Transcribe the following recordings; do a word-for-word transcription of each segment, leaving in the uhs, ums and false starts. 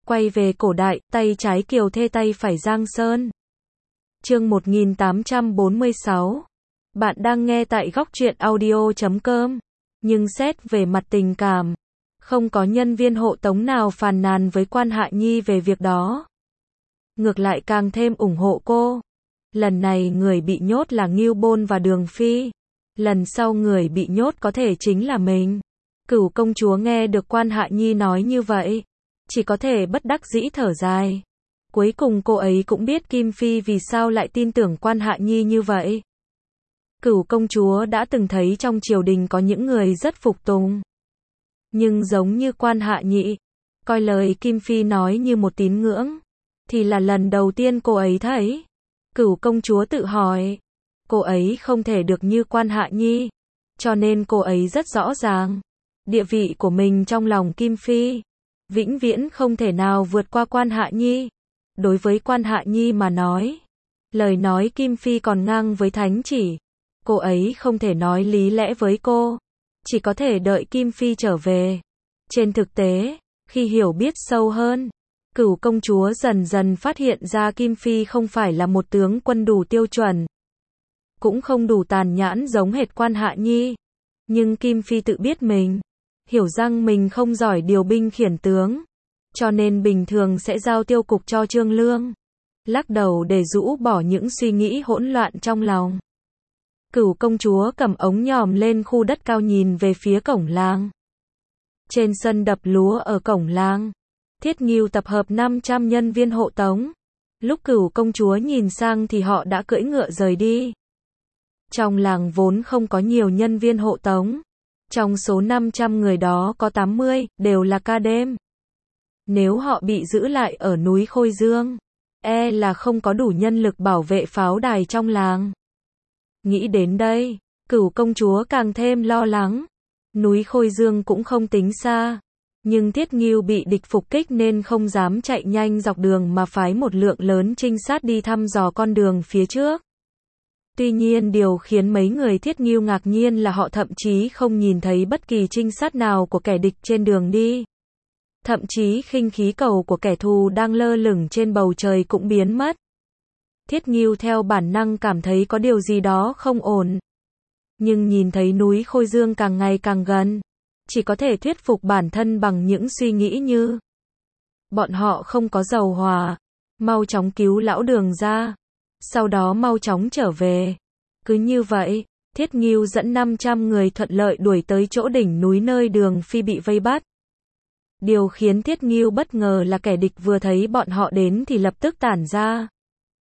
Quay về cổ đại, tay trái Kiều Thê tay phải Giang Sơn. Chương một nghìn tám trăm bốn mươi sáu. Bạn đang nghe tại góc truyện audio chấm com. Nhưng xét về mặt tình cảm, không có nhân viên hộ tống nào phàn nàn với Quan Hạ Nhi về việc đó. Ngược lại càng thêm ủng hộ cô. Lần này người bị nhốt là Ngưu Bôn và Đường Phi. Lần sau người bị nhốt có thể chính là mình. Cửu công chúa nghe được Quan Hạ Nhi nói như vậy, chỉ có thể bất đắc dĩ thở dài. Cuối cùng cô ấy cũng biết Kim Phi vì sao lại tin tưởng Quan Hạ Nhi như vậy. Cửu công chúa đã từng thấy trong triều đình có những người rất phục tùng. Nhưng giống như Quan Hạ Nhi, coi lời Kim Phi nói như một tín ngưỡng, thì là lần đầu tiên cô ấy thấy. Cửu công chúa tự hỏi, cô ấy không thể được như Quan Hạ Nhi, cho nên cô ấy rất rõ ràng, địa vị của mình trong lòng Kim Phi, vĩnh viễn không thể nào vượt qua Quan Hạ Nhi. Đối với Quan Hạ Nhi mà nói, lời nói Kim Phi còn ngang với thánh chỉ. Cô ấy không thể nói lý lẽ với cô, chỉ có thể đợi Kim Phi trở về. Trên thực tế, khi hiểu biết sâu hơn, Cửu công chúa dần dần phát hiện ra Kim Phi không phải là một tướng quân đủ tiêu chuẩn, cũng không đủ tàn nhẫn giống hệt Quan Hạ Nhi. Nhưng Kim Phi tự biết mình, hiểu rằng mình không giỏi điều binh khiển tướng, cho nên bình thường sẽ giao tiêu cục cho Trương Lương. Lắc đầu để rũ bỏ những suy nghĩ hỗn loạn trong lòng. Cửu công chúa cầm ống nhòm lên khu đất cao nhìn về phía cổng làng. Trên sân đập lúa ở cổng làng, Thiết Ngưu tập hợp năm trăm nhân viên hộ tống. Lúc Cửu công chúa nhìn sang thì họ đã cưỡi ngựa rời đi. Trong làng vốn không có nhiều nhân viên hộ tống. Trong số năm trăm người đó có tám mươi, đều là ca đêm. Nếu họ bị giữ lại ở núi Khôi Dương, e là không có đủ nhân lực bảo vệ pháo đài trong làng. Nghĩ đến đây, Cửu công chúa càng thêm lo lắng. Núi Khôi Dương cũng không tính xa, nhưng Thiết Ngưu bị địch phục kích nên không dám chạy nhanh dọc đường mà phái một lượng lớn trinh sát đi thăm dò con đường phía trước. Tuy nhiên điều khiến mấy người Thiết Ngưu ngạc nhiên là họ thậm chí không nhìn thấy bất kỳ trinh sát nào của kẻ địch trên đường đi. Thậm chí khinh khí cầu của kẻ thù đang lơ lửng trên bầu trời cũng biến mất. Thiết Ngưu theo bản năng cảm thấy có điều gì đó không ổn. Nhưng nhìn thấy núi Khôi Dương càng ngày càng gần, chỉ có thể thuyết phục bản thân bằng những suy nghĩ như: bọn họ không có dầu hỏa, mau chóng cứu lão Đường ra, sau đó mau chóng trở về. Cứ như vậy, Thiết Ngưu dẫn năm trăm người thuận lợi đuổi tới chỗ đỉnh núi nơi Đường Phi bị vây bắt. Điều khiến Thiết Ngưu bất ngờ là kẻ địch vừa thấy bọn họ đến thì lập tức tản ra,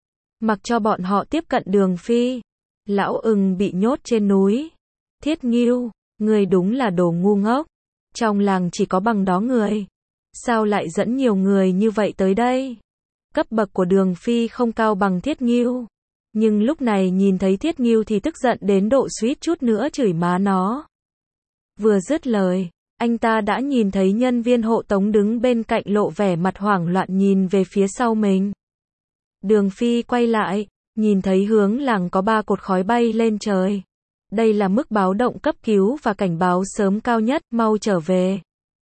mặc cho bọn họ tiếp cận Đường Phi. Lão ưng bị nhốt trên núi. Thiết Ngưu, người đúng là đồ ngu ngốc. Trong làng chỉ có bằng đó người, sao lại dẫn nhiều người như vậy tới đây? Cấp bậc của Đường Phi không cao bằng Thiết Ngưu, nhưng lúc này nhìn thấy Thiết Ngưu thì tức giận đến độ suýt chút nữa chửi má nó. Vừa dứt lời, anh ta đã nhìn thấy nhân viên hộ tống đứng bên cạnh lộ vẻ mặt hoảng loạn nhìn về phía sau mình. Đường Phi quay lại, nhìn thấy hướng làng có ba cột khói bay lên trời. Đây là mức báo động cấp cứu và cảnh báo sớm cao nhất, mau trở về.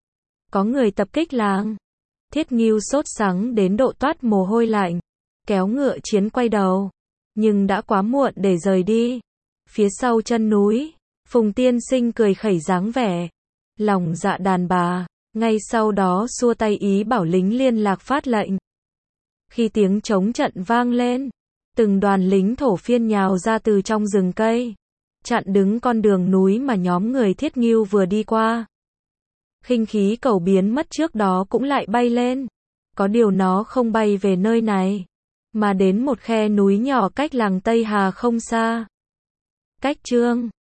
Có người tập kích làng. Thiết Ngưu sốt sắng đến độ toát mồ hôi lạnh, kéo ngựa chiến quay đầu. Nhưng đã quá muộn để rời đi. Phía sau chân núi, Phùng Tiên Sinh cười khẩy dáng vẻ lòng dạ đàn bà, ngay sau đó xua tay ý bảo lính liên lạc phát lệnh. Khi tiếng trống trận vang lên, từng đoàn lính thổ phiên nhào ra từ trong rừng cây, chặn đứng con đường núi mà nhóm người Thiết Ngưu vừa đi qua. Khinh khí cầu biến mất trước đó cũng lại bay lên. Có điều nó không bay về nơi này, mà đến một khe núi nhỏ cách làng Tây Hà không xa. Cách Trương